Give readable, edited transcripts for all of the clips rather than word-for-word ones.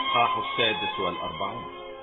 الإصحاح 46.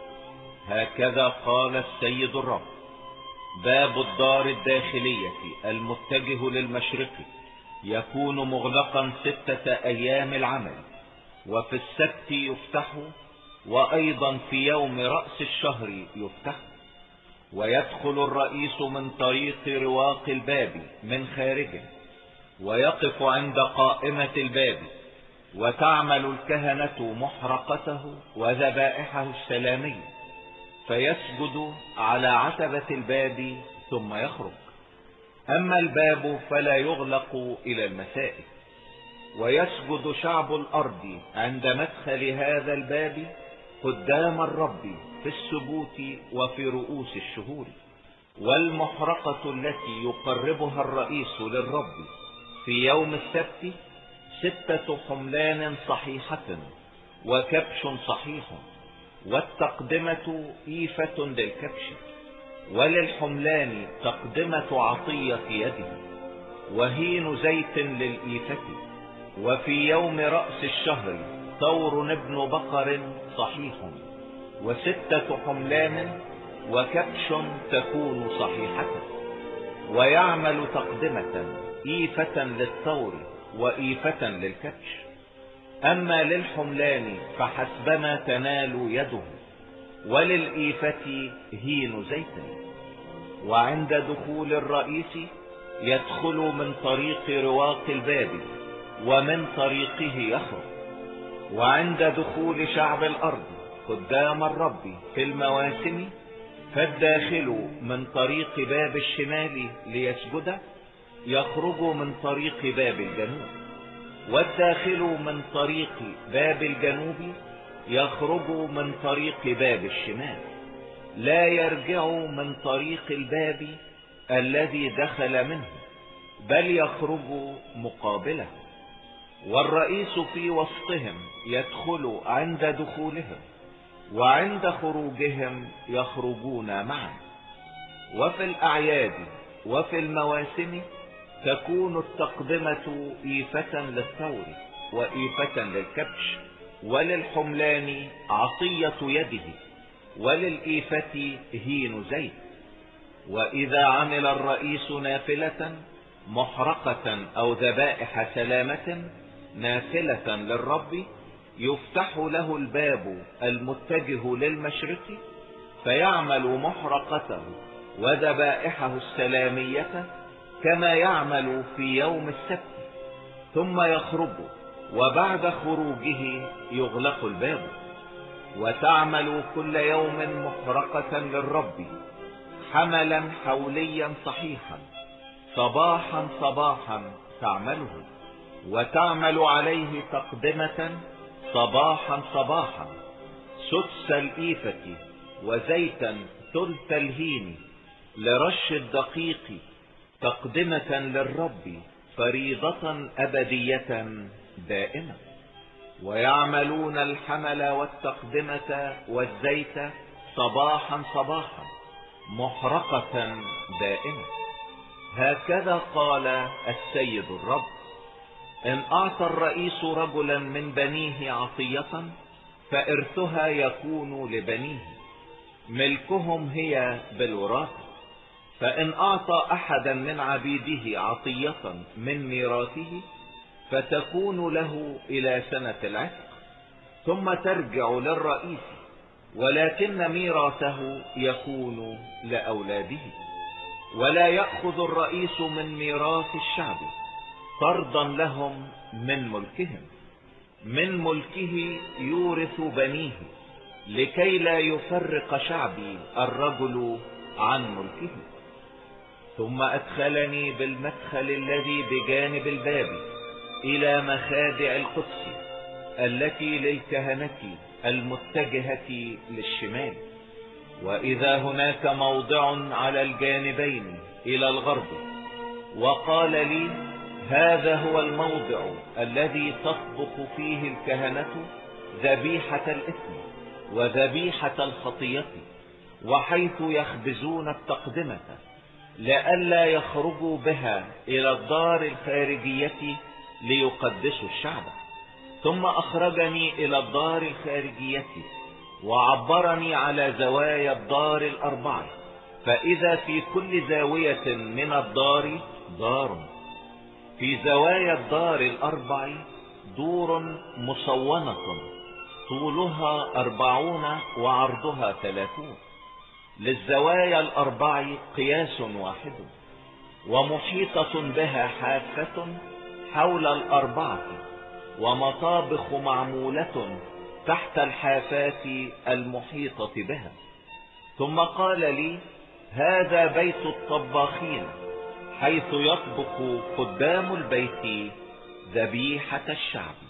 هكذا قال السيد الرب: باب الدار الداخلية المتجه للمشرق يكون مغلقا 6 أيام العمل، وفي السبت يفتح، وأيضا في يوم رأس الشهر يفتح. ويدخل الرئيس من طريق رواق الباب من خارجه، ويقف عند قائمة الباب، وتعمل الكهنة محرقته وذبائحه السلامية، فيسجد على عتبة الباب ثم يخرج. أما الباب فلا يغلق إلى المساء. ويسجد شعب الأرض عند مدخل هذا الباب قدام الرب في السبوت وفي رؤوس الشهور. والمحرقة التي يقربها الرئيس للرب في يوم السبت 6 حملان صحيحة وكبش صحيح، والتقدمة إيفة للكبش، وللحملان تقدمة عطية يده، وهين زيت للإيفة. وفي يوم رأس الشهر ثور ابن بقر صحيح، و6 حملان وكبش تكون صحيحة. ويعمل تقدمة إيفة للثور وإيفة للكبش. أما للحملان فحسبما تنال يده، وللإيفة هين زيت. وعند دخول الرئيس يدخل من طريق رواق الباب، ومن طريقه يخرج. وعند دخول شعب الأرض قدام الرب في المواسم، فالداخل من طريق باب الشمال ليسجد يخرج من طريق باب الجنوب، والداخل من طريق باب الجنوب يخرج من طريق باب الشمال، لا يرجع من طريق الباب الذي دخل منه، بل يخرج مقابله. والرئيس في وسطهم يدخل عند دخولهم، وعند خروجهم يخرجون معا. وفي الأعياد وفي المواسم تكون التقدمة إيفة للثور وإيفة للكبش، وللحملان عطية يده، وللإيفة هين زيت. وإذا عمل الرئيس نافلة محرقة أو ذبائح سلامة نافلة للرب، يفتح له الباب المتجه للمشرق، فيعمل محرقته وذبائحه السلامية كما يعمل في يوم السبت، ثم يخرج، وبعد خروجه يغلق الباب. وتعمل كل يوم محرقة للرب حملا حوليا صحيحا، صباحا صباحا تعمله، وتعمل عليه تقدمة صباحا صباحا 6 الإيفة، وزيتا 1/3 الهين لرش الدقيق، تقدمة للرب فريضة أبدية دائمة. ويعملون الحمل والتقدمة والزيت صباحا صباحا محرقة دائمة. هكذا قال السيد الرب: إن أعطى الرئيس رجلا من بنيه عطية، فإرثها يكون لبنيه، ملكهم هي بالوراثة. فإن أعطى أحدا من عبيده عطية من ميراثه، فتكون له إلى سنة العتق، ثم ترجع للرئيس، ولكن ميراثه يكون لأولاده. ولا يأخذ الرئيس من ميراث الشعب طردا لهم من ملكهم، من ملكه يورث بنيه، لكي لا يفرق شعبي الرجل عن ملكه. ثم أدخلني بالمدخل الذي بجانب الباب إلى مخادع القدس التي للكهنة المتجهة للشمال. وإذا هناك موضع على الجانبين إلى الغرب، وقال لي: هذا هو الموضع الذي تطبخ فيه الكهنة ذبيحة الإثم وذبيحة الخطية، وحيث يخبزون التقدمة، لئلا يخرجوا بها إلى الدار الخارجية ليقدسوا الشعب. ثم أخرجني إلى الدار الخارجية وعبرني على زوايا الدار الأربع، فإذا في كل زاوية من الدار دار. في زوايا الدار الأربع دور مصونة طولها 40 وعرضها 30. للزوايا الأربع قياس واحد، ومحيطة بها حافة حول الأربعة، ومطابخ معمولة تحت الحافات المحيطة بها. ثم قال لي: هذا بيت الطباخين، حيث يطبخ خدام البيت ذبيحة الشعب.